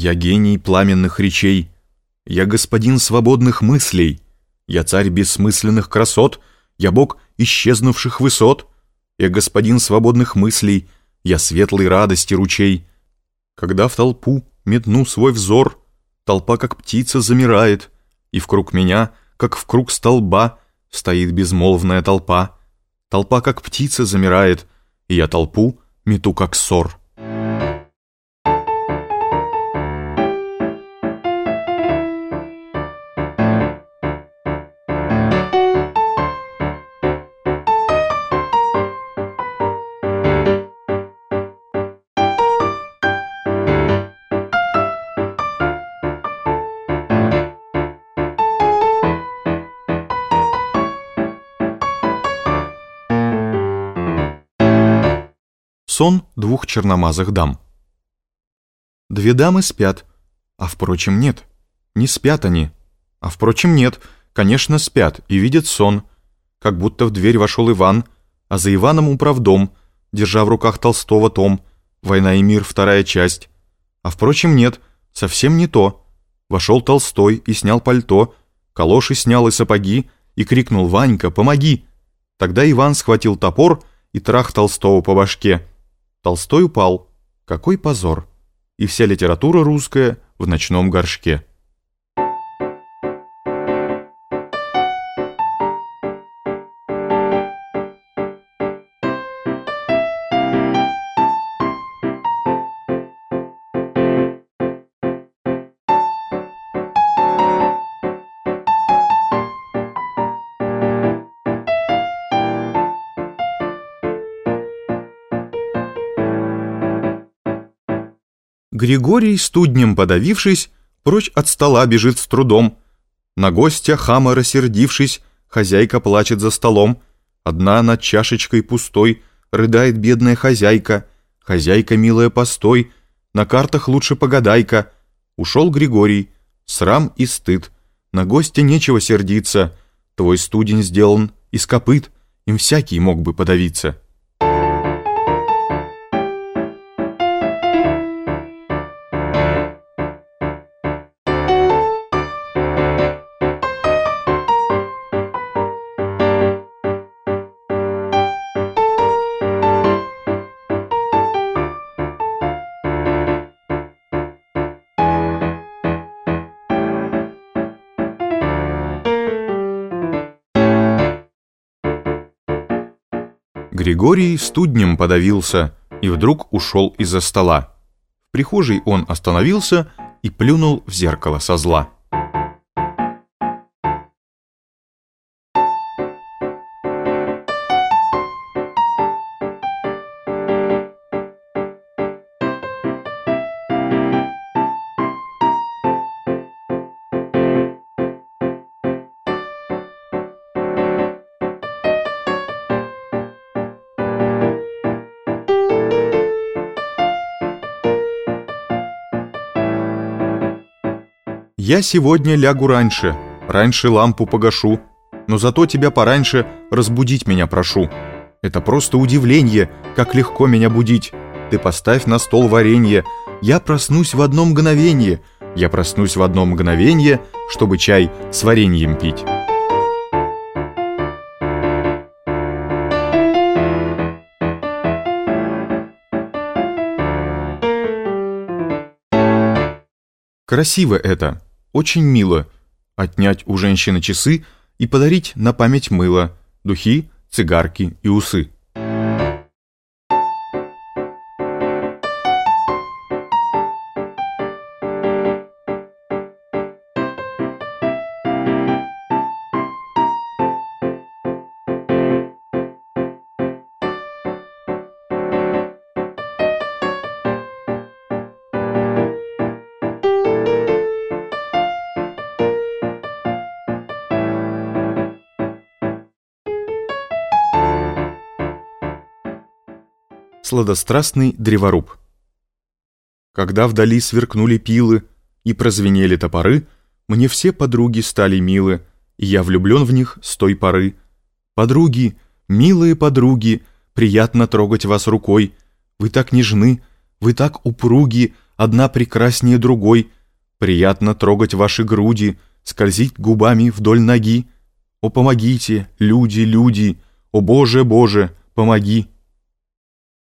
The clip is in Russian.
Я гений пламенных речей, я господин свободных мыслей, я царь бессмысленных красот, я бог исчезнувших высот, я господин свободных мыслей, я светлой радости ручей. Когда в толпу метну свой взор, толпа как птица замирает, и вкруг меня, как вкруг столба, стоит безмолвная толпа. Толпа как птица замирает, и я толпу мету как ссор. Сон двух черномазых дам. Две дамы спят, а впрочем нет. Не спят они, а впрочем нет. Конечно, спят и видят сон. Как будто в дверь вошел Иван, а за Иваном управдом, держа в руках Толстого том «Война и мир. Вторая часть». А впрочем нет, совсем не то. Вошел Толстой и снял пальто, калоши снял и сапоги, и крикнул: «Ванька, помоги!» Тогда Иван схватил топор и трах Толстого по башке. Толстой упал. Какой позор! И вся литература русская в ночном горшке. Григорий, студнем подавившись, прочь от стола бежит с трудом. На гостя хама рассердившись, хозяйка плачет за столом. Одна над чашечкой пустой рыдает бедная хозяйка. Хозяйка, милая, постой, на картах лучше погадай-ка. Ушел Григорий, срам и стыд, на гостя нечего сердиться. Твой студень сделан из копыт, им всякий мог бы подавиться. Григорий студнем подавился и вдруг ушел из-за стола. В прихожей он остановился и плюнул в зеркало со зла. Я сегодня лягу раньше лампу погашу, но зато тебя пораньше разбудить меня прошу. Это просто удивление, как легко меня будить. Ты поставь на стол варенье, я проснусь в одно мгновенье, чтобы чай с вареньем пить. Красиво это. Очень мило отнять у женщины часы и подарить на память мыло, духи, цигарки и усы. Сладострастный древоруб. Когда вдали сверкнули пилы и прозвенели топоры, мне все подруги стали милы, и я влюблен в них с той поры. Подруги, милые подруги, приятно трогать вас рукой. Вы так нежны, вы так упруги, одна прекраснее другой. Приятно трогать ваши груди, скользить губами вдоль ноги. О, помогите, люди, люди! О, Боже, Боже, помоги!»